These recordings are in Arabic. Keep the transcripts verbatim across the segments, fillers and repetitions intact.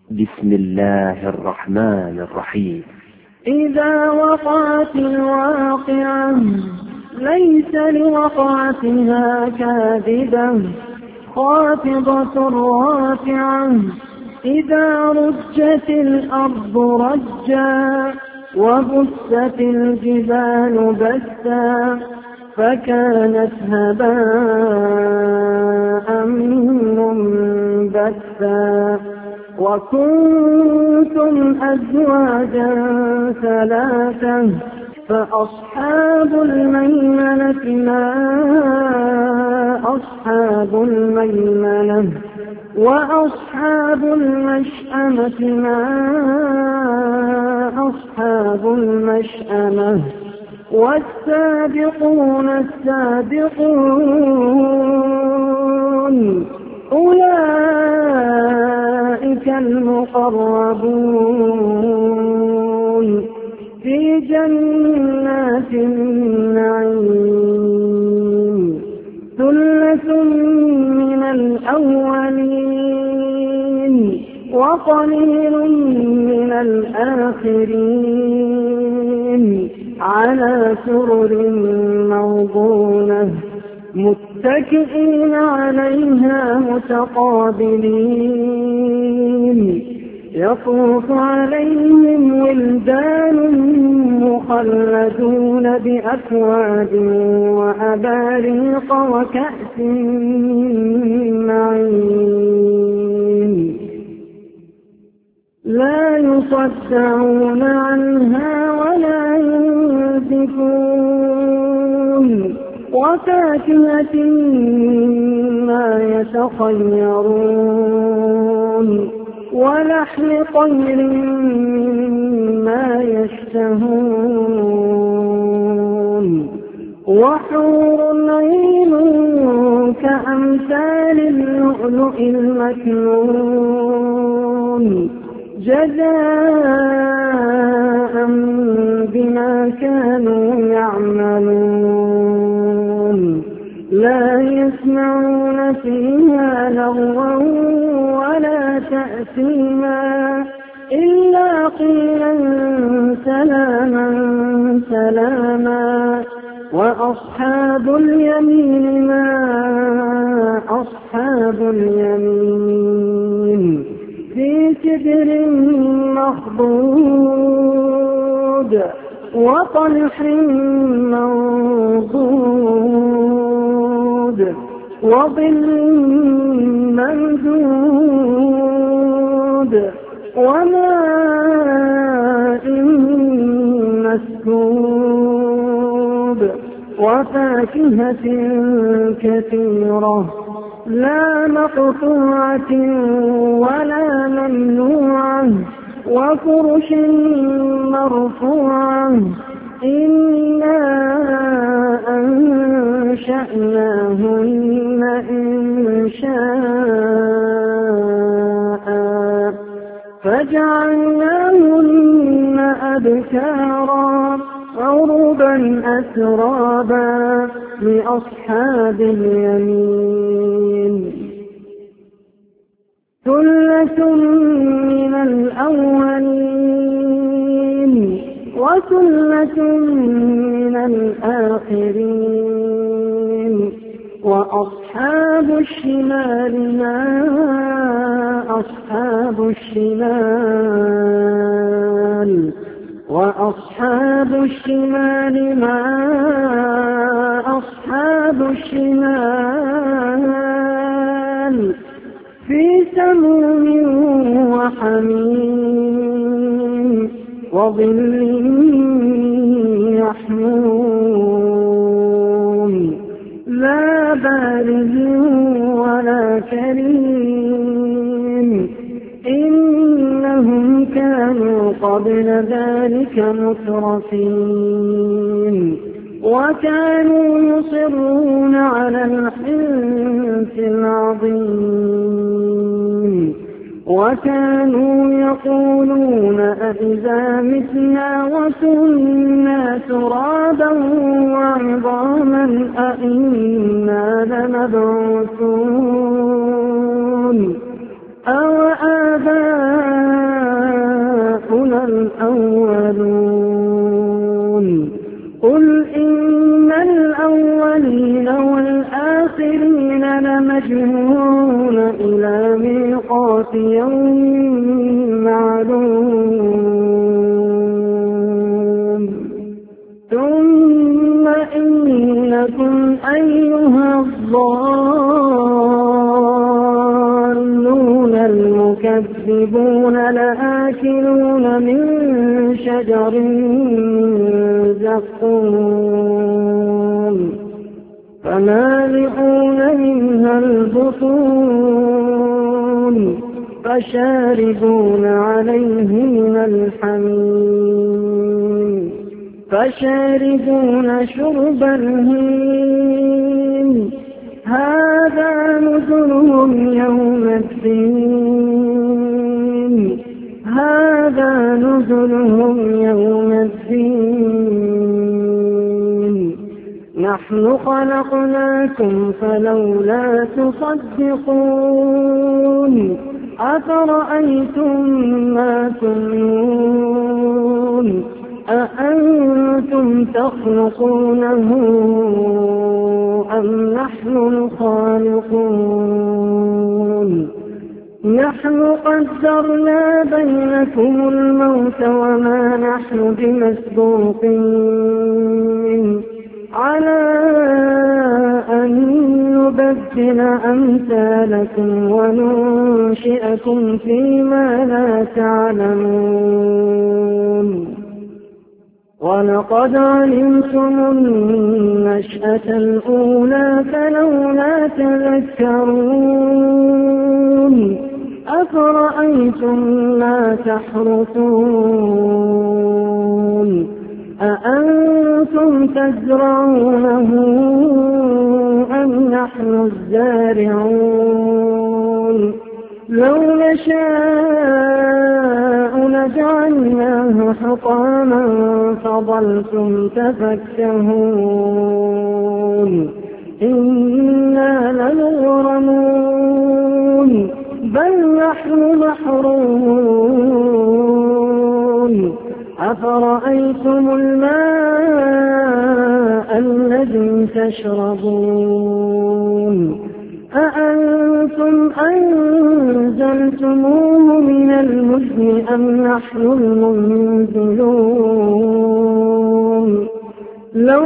بسم الله الرحمن الرحيم. إذا وقعت الواقعة ليس لوقعتها كاذبة خافضة رافعة إذا رجت الأرض رجا وبست الجبال بسا فكانت هباء منبثا وكنتم أزواجا ثلاثة فأصحاب الميمنة ما أصحاب الميمنة وأصحاب المشأمة ما أصحاب المشأمة والسابقون السابقون أولئك المقربون في جنات النعيم ثلة من الأولين وقليل من الآخرين على سرر موضونة متكئين عليها متقابلين يطوف عليهم ولدان مخلدون بأكواب وأباريق وكأس من معين لا يصدعون عنها ولا ينزفون وفاكهة ما يتخيرون ولحم طير مما يشتهون وحور عين كأمثال اللؤلؤ المكنون جزاء بما كانوا يعملون لا يسمعون فيها لغوا ولا تأثيما إلا قيلا سلاما سلاما وأصحاب اليمين ما أصحاب اليمين في سدر مخضود وطلح منضود وظل ممدود وماء مسكوب وفاكهة كثيرة لا مقطوعة ولا ممنوعة وفرش مرفوعة إنا أنشأناهن إنشاء فجعلناهن أبكارا عربا أترابا لأصحاب اليمين ثلة من الأولين وثلة من الآخرين وأصحاب الشمال ما أصحاب الشمال وأصحاب الشمال ما أصحاب الشمال في سموم وحميم وظل يحموم لا بارد ولا كريم إنهم كانوا قبل ذلك مترفين وكانوا يصرون على الحنث العظيم وكانوا يقولون أإذا متنا وكنا ترابا وعظاما أإنا لمبعوثون أو آباؤنا الأولون قل إن الأولين والآخرين لمجموعون إلى ميقات يوم معلوم ثم إنكم أيها الضالون المكذبون لآكلون من شجر زقوم فمالئون منها البطون فشاربون عليه من الحميم فشاربون شرب الهيم هذا نزلهم يوم الدين هذا نزلهم يوم الدين نحن خلقناكم فلولا تصدقون أفرأيتم ما تمنون أأنتم تخلقونه أم نحن الخالقون نحن قدرنا بينكم الموت وما نحن بمسبوقين على أن نبدل أمثالكم وننشئكم فيما لا تعلمون ولقد علمتم النشأة الأولى فلولا تذكرون أفرأيتم ما تحرثون أأنتم تزرعونه أم نحن الزارعون لو نشاء لجعلناه حطاما فظلتم تفكهون إنا لمغرمون بل نحن محرومون أفرأيتم الماء الذي تشربون أأنتم أنزلتموه من المزن أم نحن المنزلون لو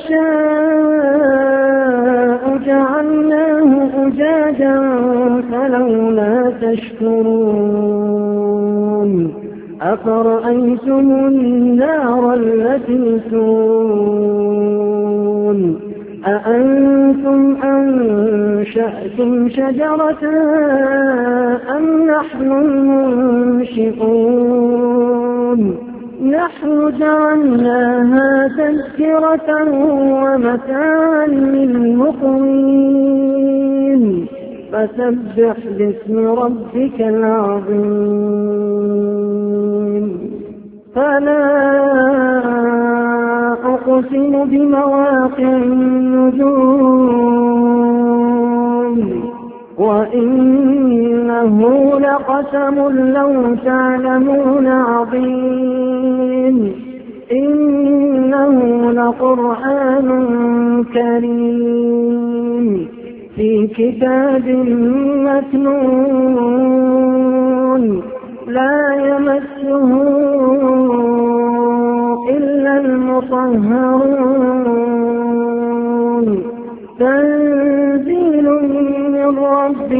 نشاء جعلناه أجاجا فلولا تشكرون أفرأيتم النار التي تورون أأنتم أنشأتم شجرتها أم نحن المنشئون نحن جعلناها تذكرة ومتاعا للمقوين فسبح باسم ربك العظيم فلا أقسم بمواقع النجوم وإنه لقسم لو تعلمون عظيم إنه لقرآن كريم في كتاب مكنون لا يمسه إلا المطهرون تنزيل من رب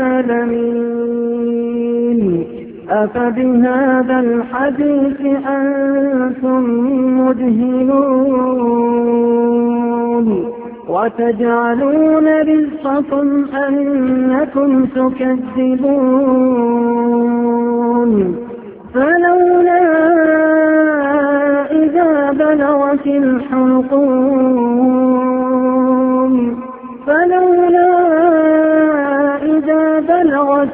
العالمين أفبهذا الحديث أنتم مدهنون وتجعلون رزقكم أنكم تكذبون فلولا إذا بلغت الحلقوم فلولا إذا بلغت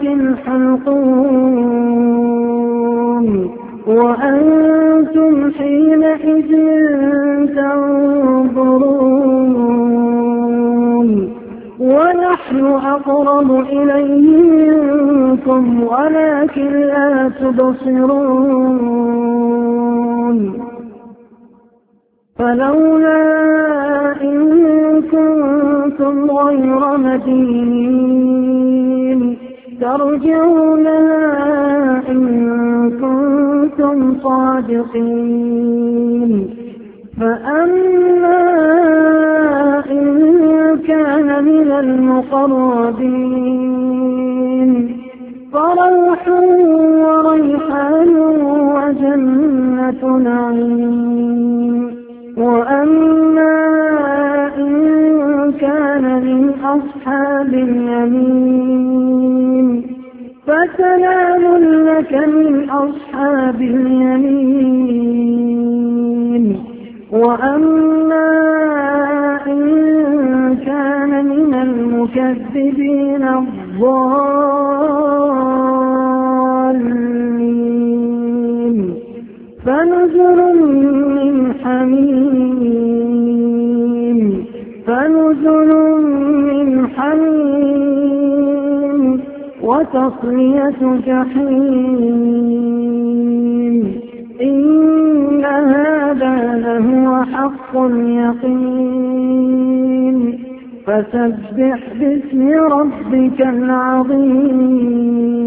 الحلقوم وأنتم حينئذ تنظرون ونحن أقرب إليه بكم ولكن لا تبصرون فلولا إن كنتم غير مدينين ترجعونها إن كنتم صادقين فأما إن كان من المقربين فروح وريحان وجنة نعيم وأما إن كان من أصحاب اليمين فسلام لك من أصحاب اليمين وأما إن كان من المكذبين الضالين فنزل من حميم فنزل من حميم وتصلية جحيم إن هذا لهو حق اليقين فسبح باسم ربك العظيم